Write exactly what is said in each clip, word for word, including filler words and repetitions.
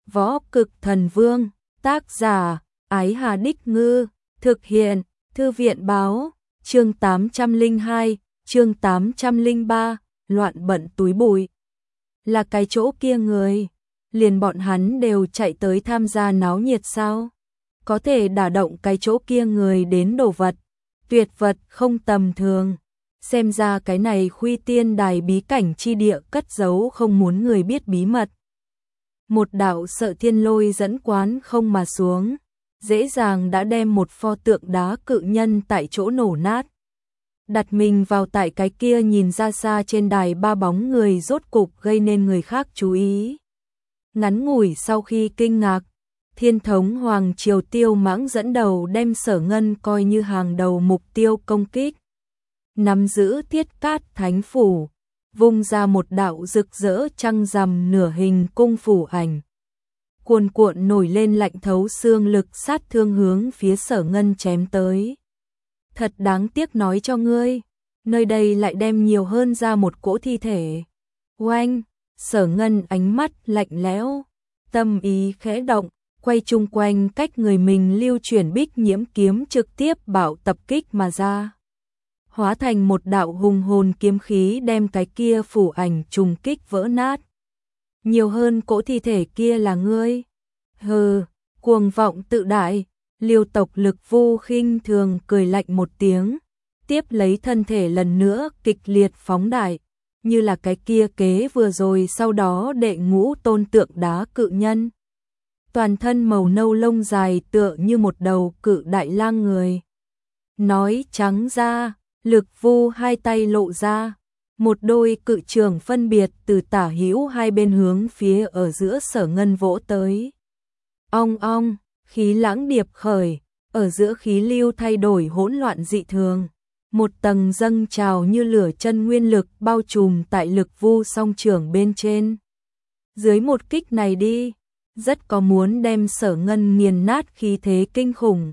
Võ Cực Thần Vương, tác giả, Ái Hà Đích Ngư, thực hiện, Thư viện báo, chương tám trăm lẻ hai, chương tám trăm lẻ ba, loạn bận túi bụi. Là cái chỗ kia người, liền bọn hắn đều chạy tới tham gia náo nhiệt sao? Có thể đả động cái chỗ kia người đến đồ vật, tuyệt vật không tầm thường. Xem ra cái này Khuy Tiên Đài bí cảnh chi địa cất giấu không muốn người biết bí mật. Một đạo Sợ Thiên Lôi dẫn quán không mà xuống, dễ dàng đã đem một pho tượng đá cự nhân tại chỗ nổ nát. Đặt mình vào tại cái kia nhìn ra xa trên đài ba bóng người rốt cục gây nên người khác chú ý. Ngắn ngủi sau khi kinh ngạc, Thiên thống Hoàng Triều Tiêu Mãng dẫn đầu đem Sở Ngân coi như hàng đầu mục tiêu công kích. Nắm giữ Thiết Cát Thánh Phủ, vung ra một đạo rực rỡ trăng rằm nửa hình cung phủ ảnh. Cuồn cuộn nổi lên lạnh thấu xương lực sát thương hướng phía Sở Ngân chém tới. Thật đáng tiếc nói cho ngươi, nơi đây lại đem nhiều hơn ra một cỗ thi thể. Oanh, Sở Ngân ánh mắt lạnh lẽo, tâm ý khẽ động, quay chung quanh cách người mình lưu chuyển bích nhiễm kiếm trực tiếp bảo tập kích mà ra. Hóa thành một đạo hùng hồn kiếm khí đem cái kia phủ ảnh trùng kích vỡ nát. Nhiều hơn cỗ thi thể kia là ngươi. Hừ, cuồng vọng tự đại. Liêu tộc Lực Vu khinh thường cười lạnh một tiếng, tiếp lấy thân thể lần nữa kịch liệt phóng đại, như là cái kia kế vừa rồi sau đó đệ ngũ tôn tượng đá cự nhân. Toàn thân màu nâu lông dài tựa như một đầu cự đại lang người. Nói trắng ra, Lực Vu hai tay lộ ra, một đôi cự trường phân biệt từ tả hữu hai bên hướng phía ở giữa Sở Ngân vỗ tới. Ong ong, khí lãng điệp khởi, ở giữa khí lưu thay đổi hỗn loạn dị thường. Một tầng dâng trào như lửa chân nguyên lực bao trùm tại Lực Vu song trường bên trên. Dưới một kích này đi, rất có muốn đem Sở Ngân nghiền nát khí thế kinh khủng.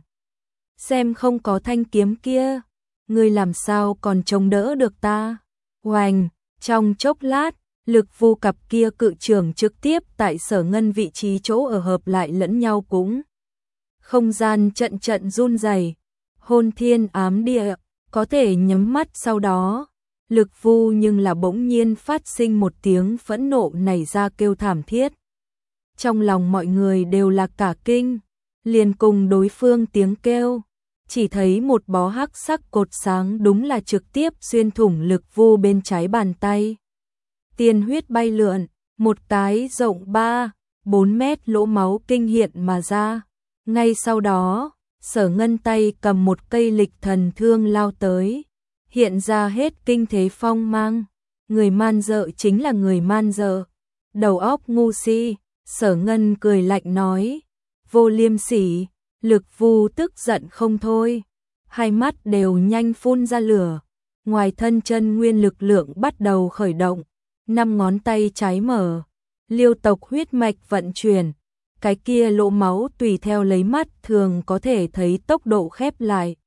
Xem không có thanh kiếm kia, ngươi làm sao còn chống đỡ được ta? Oanh, trong chốc lát, Lực Vu cặp kia cự trường trực tiếp tại Sở Ngân vị trí chỗ ở hợp lại lẫn nhau cũng. Không gian trận trận run rẩy, hôn thiên ám địa, có thể nhắm mắt sau đó. Lực Vu nhưng là bỗng nhiên phát sinh một tiếng phẫn nộ nảy ra kêu thảm thiết. Trong lòng mọi người đều là cả kinh, liền cùng đối phương tiếng kêu. Chỉ thấy một bó hắc sắc cột sáng đúng là trực tiếp xuyên thủng Lực Vu bên trái bàn tay. Tiên huyết bay lượn, một cái rộng ba, bốn mét lỗ máu kinh hiện mà ra. Ngay sau đó, Sở Ngân tay cầm một cây lịch thần thương lao tới, hiện ra hết kinh thế phong mang. Người man dợ chính là người man dợ, đầu óc ngu si. Sở Ngân cười lạnh nói, vô liêm sỉ. Lực Vu tức giận không thôi, hai mắt đều nhanh phun ra lửa, ngoài thân chân nguyên lực lượng bắt đầu khởi động, năm ngón tay trái mở, liêu tộc huyết mạch vận chuyển, cái kia lỗ máu tùy theo lấy mắt thường có thể thấy tốc độ khép lại.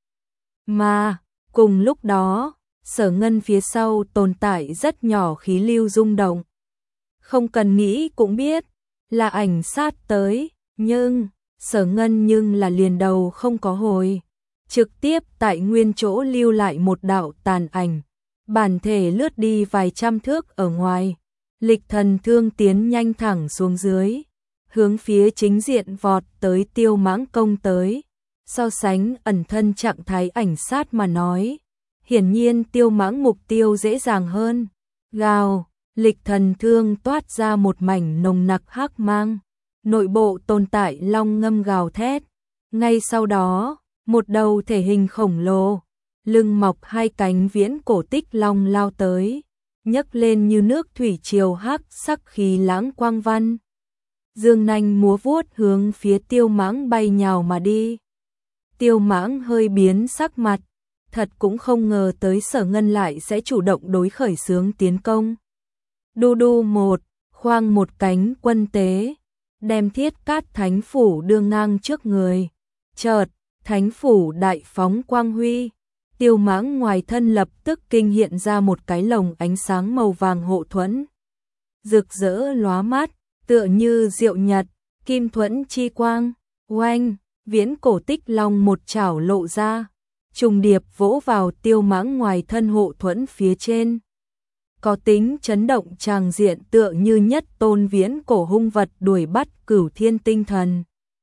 Mà, cùng lúc đó, Sở Ngân phía sau tồn tại rất nhỏ khí lưu rung động. Không cần nghĩ cũng biết, là ảnh sát tới, nhưng... Sở Ngân nhưng là liền đầu không có hồi, trực tiếp tại nguyên chỗ lưu lại một đạo tàn ảnh, bản thể lướt đi vài trăm thước ở ngoài, lịch thần thương tiến nhanh thẳng xuống dưới, hướng phía chính diện vọt tới Tiêu Mãng công tới. So sánh ẩn thân trạng thái ảnh sát mà nói, hiển nhiên Tiêu Mãng mục tiêu dễ dàng hơn. Gào, lịch thần thương toát ra một mảnh nồng nặc hắc mang. Nội bộ tồn tại long ngâm gào thét. Ngay sau đó, một đầu thể hình khổng lồ, lưng mọc hai cánh viễn cổ tích long lao tới, nhấc lên như nước thủy triều hắc sắc khí lãng quang văn. Dương nanh múa vuốt hướng phía Tiêu Mãng bay nhào mà đi. Tiêu Mãng hơi biến sắc mặt, thật cũng không ngờ tới Sở Ngân lại sẽ chủ động đối khởi xướng tiến công. Đu đu một, khoang một cánh quân tế, đem Thiết Cát Thánh Phủ đưa ngang trước người. Chợt, Thánh Phủ đại phóng quang huy, Tiêu Mãng ngoài thân lập tức kinh hiện ra một cái lồng ánh sáng màu vàng hộ thuẫn. Rực rỡ lóa mắt, tựa như diệu nhật, Kim thuẫn chi quang, oanh, viễn cổ tích long một chảo lộ ra, trùng điệp vỗ vào Tiêu Mãng ngoài thân hộ thuẫn phía trên. Có tính chấn động tràng diện tựa như nhất tôn viễn cổ hung vật đuổi bắt cửu thiên tinh thần.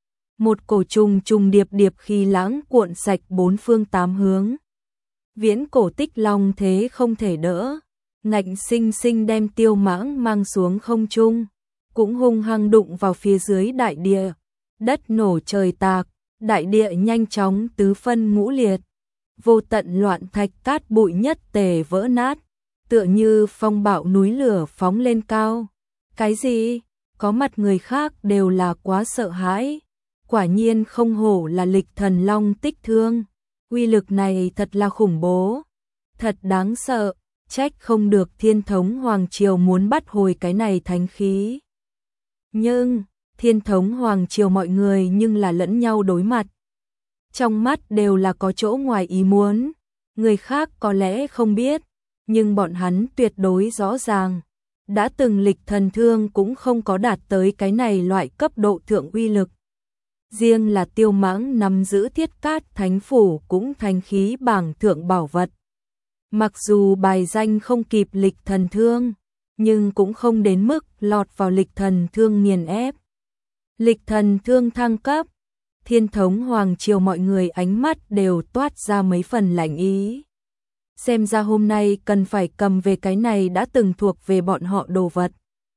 Một cổ trùng trùng điệp điệp khí lãng cuộn sạch bốn phương tám hướng. Viễn cổ tích long thế không thể đỡ, ngạnh sinh sinh đem Tiêu Mãng mang xuống không trung, cũng hung hăng đụng vào phía dưới đại địa. Đất nổ trời tạc, đại địa nhanh chóng tứ phân ngũ liệt, vô tận loạn thạch cát bụi nhất tề vỡ nát, tựa như phong bạo núi lửa phóng lên cao. Cái gì? Có mặt người khác đều là quá sợ hãi. Quả nhiên không hổ là lịch thần long tích thương. Uy lực này thật là khủng bố, thật đáng sợ, trách không được Thiên Thống Hoàng Triều muốn bắt hồi cái này thánh khí. Nhưng, Thiên Thống Hoàng Triều mọi người nhưng là lẫn nhau đối mặt. Trong mắt đều là có chỗ ngoài ý muốn, người khác có lẽ không biết, nhưng bọn hắn tuyệt đối rõ ràng. Đã từng lịch thần thương cũng không có đạt tới cái này loại cấp độ thượng uy lực. Riêng là Tiêu Mãng nắm giữ Thiết Cát Thánh Phủ cũng thành khí bảng thượng bảo vật. Mặc dù bài danh không kịp lịch thần thương, nhưng cũng không đến mức lọt vào lịch thần thương nghiền ép. Lịch thần thương thăng cấp, Thiên Thống Hoàng Triều mọi người ánh mắt đều toát ra mấy phần lạnh ý. Xem ra hôm nay cần phải cầm về cái này đã từng thuộc về bọn họ đồ vật.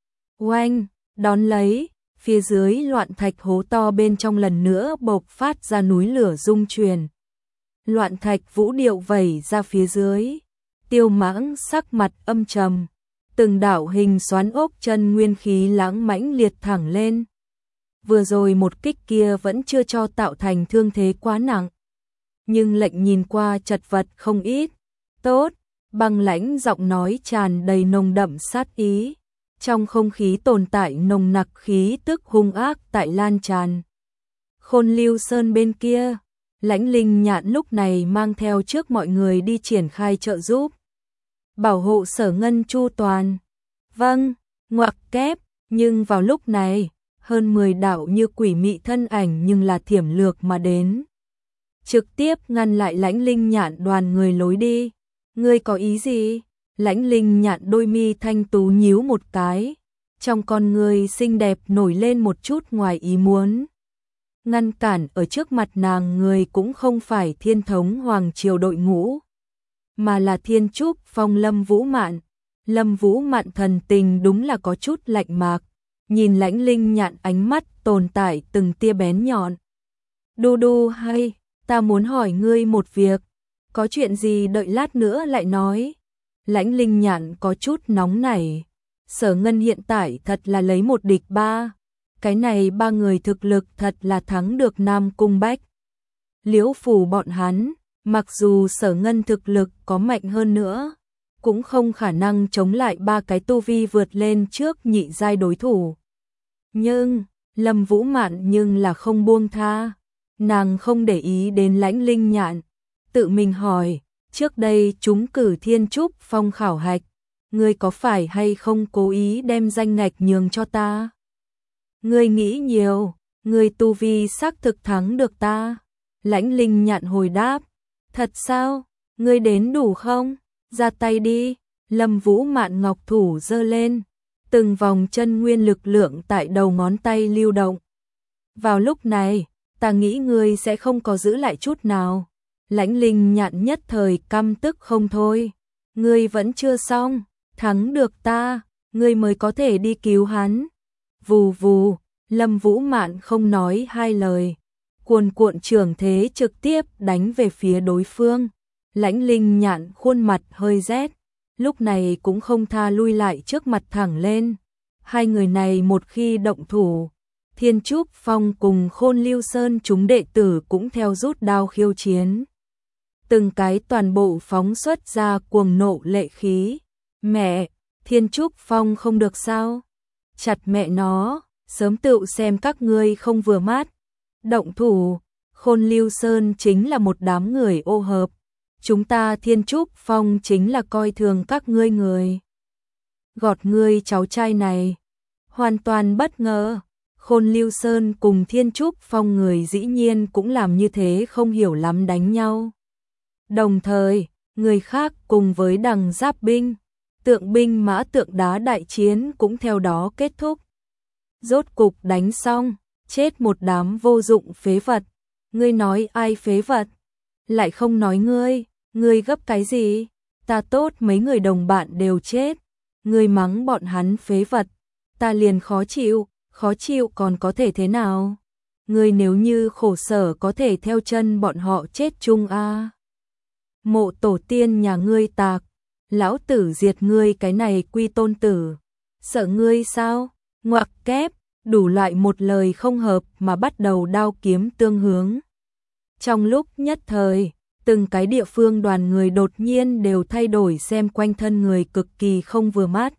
Oanh, đón lấy, phía dưới loạn thạch hố to bên trong lần nữa bộc phát ra núi lửa rung truyền. Loạn thạch vũ điệu vẩy ra phía dưới, Tiêu Mãng sắc mặt âm trầm, từng đạo hình xoắn ốc chân nguyên khí lãng mãnh liệt thẳng lên. Vừa rồi một kích kia vẫn chưa cho tạo thành thương thế quá nặng, nhưng lệnh nhìn qua chật vật không ít. Tốt, băng lãnh giọng nói tràn đầy nồng đậm sát ý. Trong không khí tồn tại nồng nặc khí tức hung ác tại lan tràn. Khôn Lưu Sơn bên kia, Lãnh Linh Nhạn lúc này mang theo trước mọi người đi triển khai trợ giúp. Bảo hộ Sở Ngân chu toàn. Vâng, ngoặc kép, nhưng vào lúc này, hơn mười đạo như quỷ mị thân ảnh nhưng là thiểm lược mà đến. Trực tiếp ngăn lại Lãnh Linh Nhạn đoàn người lối đi. Ngươi có ý gì? Lãnh Linh Nhạn đôi mi thanh tú nhíu một cái, trong con người xinh đẹp nổi lên một chút ngoài ý muốn. Ngăn cản ở trước mặt nàng người cũng không phải Thiên Thống Hoàng Triều đội ngũ, mà là Thiên Trúc Phong Lâm Vũ Mạn. Lâm Vũ Mạn thần tình đúng là có chút lạnh mạc, nhìn Lãnh Linh Nhạn ánh mắt tồn tại từng tia bén nhọn. Đu đu hay, ta muốn hỏi ngươi một việc, có chuyện gì đợi lát nữa lại nói. Lãnh Linh Nhạn có chút nóng nảy. Sở Ngân hiện tại thật là lấy một địch ba. Cái này ba người thực lực thật là thắng được Nam Cung Bách. Liễu Phủ bọn hắn, mặc dù Sở Ngân thực lực có mạnh hơn nữa, cũng không khả năng chống lại ba cái tu vi vượt lên trước nhị giai đối thủ. Nhưng, Lâm Vũ Mạn nhưng là không buông tha. Nàng không để ý đến Lãnh Linh Nhạn, tự mình hỏi. Trước đây chúng cử Thiên Trúc Phong khảo hạch, ngươi có phải hay không cố ý đem danh ngạch nhường cho ta? Ngươi nghĩ nhiều, ngươi tu vi xác thực thắng được ta. Lãnh Linh Nhạn hồi đáp, thật sao? Ngươi đến đủ không? Ra tay đi. Lâm Vũ Mạn ngọc thủ giơ lên, từng vòng chân nguyên lực lượng tại đầu ngón tay lưu động. Vào lúc này, ta nghĩ ngươi sẽ không có giữ lại chút nào. Lãnh Linh Nhạn nhất thời căm tức không thôi. Ngươi vẫn chưa xong, thắng được ta, ngươi mới có thể đi cứu hắn. Vù vù, Lâm Vũ Mạn không nói hai lời, cuồn cuộn trưởng thế trực tiếp đánh về phía đối phương. Lãnh Linh Nhạn khuôn mặt hơi rét, lúc này cũng không tha lui lại trước mặt thẳng lên. Hai người này một khi động thủ, Thiên Trúc Phong cùng Khôn Lưu Sơn chúng đệ tử cũng theo rút đao khiêu chiến. Từng cái toàn bộ phóng xuất ra cuồng nộ lệ khí. Mẹ, Thiên Trúc Phong không được sao? Chặt mẹ nó, sớm tự xem các ngươi không vừa mắt. Động thủ, Khôn Lưu Sơn chính là một đám người ô hợp. Chúng ta Thiên Trúc Phong chính là coi thường các ngươi người. Gọt ngươi cháu trai này. Hoàn toàn bất ngờ. Khôn Lưu Sơn cùng Thiên Trúc Phong người dĩ nhiên cũng làm như thế, không hiểu lắm đánh nhau. Đồng thời, người khác cùng với Đằng Giáp binh, Tượng binh mã tượng đá đại chiến cũng theo đó kết thúc. Rốt cục đánh xong, chết một đám vô dụng phế vật. Ngươi nói ai phế vật? Lại không nói ngươi, ngươi gấp cái gì? Ta tốt mấy người đồng bạn đều chết. Ngươi mắng bọn hắn phế vật, ta liền khó chịu, khó chịu còn có thể thế nào? Ngươi nếu như khổ sở có thể theo chân bọn họ chết chung a. À. Mộ tổ tiên nhà ngươi tạc, lão tử diệt ngươi cái này quy tôn tử. Sợ ngươi sao? Ngoặc kép, đủ loại một lời không hợp mà bắt đầu đao kiếm tương hướng. Trong lúc nhất thời, từng cái địa phương đoàn người đột nhiên đều thay đổi xem quanh thân người cực kỳ không vừa mắt.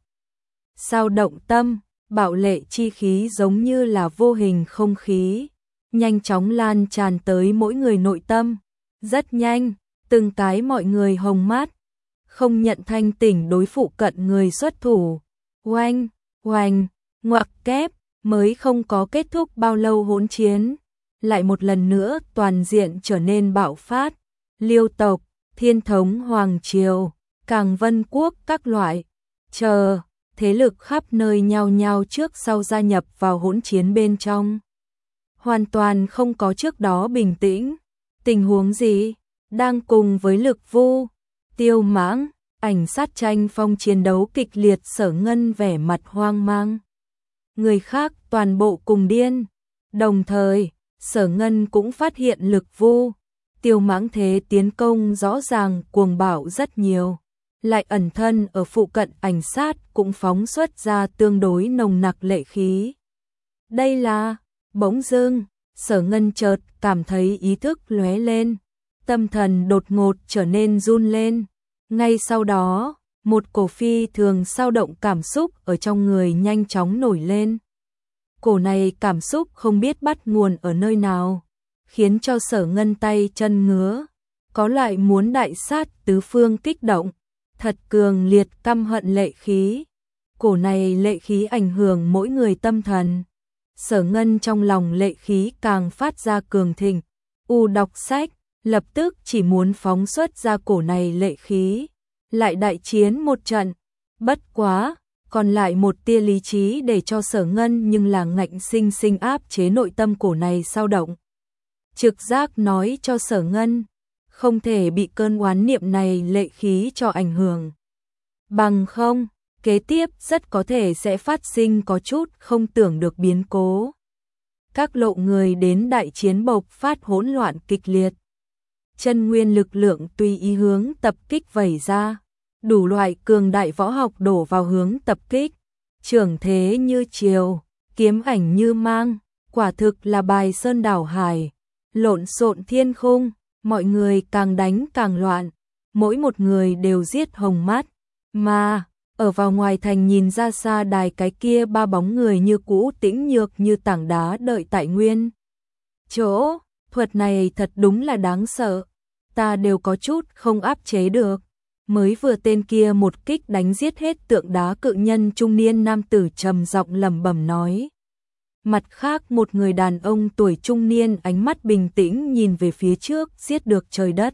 Sao động tâm, bạo lệ chi khí giống như là vô hình không khí, nhanh chóng lan tràn tới mỗi người nội tâm. Rất nhanh, từng cái mọi người hồng mắt, không nhận thanh tỉnh đối phụ cận người xuất thủ. Oanh, oanh, ngoặc kép, mới không có kết thúc bao lâu hỗn chiến, lại một lần nữa toàn diện trở nên bạo phát. Liêu tộc, Thiên thống Hoàng triều, Càng Vân quốc các loại, chờ, thế lực khắp nơi nhao nhao trước sau gia nhập vào hỗn chiến bên trong. Hoàn toàn không có trước đó bình tĩnh. Tình huống gì? Đang cùng với Lực Vu, Tiêu Mãng, Ảnh Sát tranh phong chiến đấu kịch liệt. Sở Ngân vẻ mặt hoang mang. Người khác toàn bộ cùng điên. Đồng thời, Sở Ngân cũng phát hiện Lực Vu, Tiêu Mãng thế tiến công rõ ràng cuồng bạo rất nhiều. Lại ẩn thân ở phụ cận Ảnh Sát cũng phóng xuất ra tương đối nồng nặc lệ khí. Đây là, bỗng dưng, Sở Ngân chợt cảm thấy ý thức lóe lên, tâm thần đột ngột trở nên run lên. Ngay sau đó, một cổ phi thường xao động cảm xúc ở trong người nhanh chóng nổi lên. Cổ này cảm xúc không biết bắt nguồn ở nơi nào, khiến cho Sở Ngân tay chân ngứa, có loại muốn đại sát tứ phương kích động, thật cường liệt căm hận lệ khí. Cổ này lệ khí ảnh hưởng mỗi người tâm thần. Sở Ngân trong lòng lệ khí càng phát ra cường thịnh. U đọc sách, lập tức chỉ muốn phóng xuất ra cổ này lệ khí, lại đại chiến một trận. Bất quá, còn lại một tia lý trí để cho Sở Ngân nhưng là ngạnh sinh sinh áp chế nội tâm cổ này xao động. Trực giác nói cho Sở Ngân, không thể bị cơn oán niệm này lệ khí cho ảnh hưởng. Bằng không, kế tiếp rất có thể sẽ phát sinh có chút không tưởng được biến cố. Các lộ người đến đại chiến bộc phát hỗn loạn kịch liệt. Chân nguyên lực lượng tùy ý hướng tập kích vẩy ra, đủ loại cường đại võ học đổ vào hướng tập kích. Trưởng thế như triều, kiếm ảnh như mang, quả thực là bài sơn đảo hải, lộn xộn thiên khung, mọi người càng đánh càng loạn, mỗi một người đều giết hồng mắt. Mà, ở vào ngoài thành nhìn ra xa đài cái kia ba bóng người như cũ tĩnh nhược như tảng đá đợi tại nguyên chỗ. Thuật này thật đúng là đáng sợ, ta đều có chút không áp chế được. Mới vừa tên kia một kích đánh giết hết tượng đá cự nhân trung niên nam tử trầm giọng lẩm bẩm nói. Mặt khác một người đàn ông tuổi trung niên ánh mắt bình tĩnh nhìn về phía trước, giết được trời đất.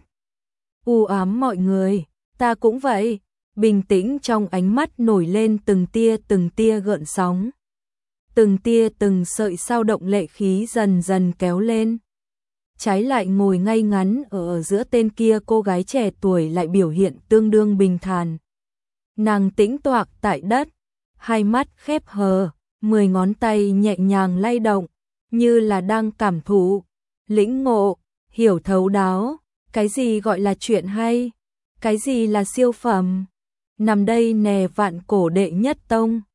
U ám mọi người, ta cũng vậy. Bình tĩnh trong ánh mắt nổi lên từng tia từng tia gợn sóng. Từng tia từng sợi sao động lệ khí dần dần kéo lên. Trái lại ngồi ngay ngắn ở giữa tên kia cô gái trẻ tuổi lại biểu hiện tương đương bình thản. Nàng tĩnh toạc tại đất, hai mắt khép hờ, mười ngón tay nhẹ nhàng lay động, như là đang cảm thụ, lĩnh ngộ, hiểu thấu đáo, cái gì gọi là chuyện hay, cái gì là siêu phẩm. Nằm đây nè vạn cổ đệ nhất tông,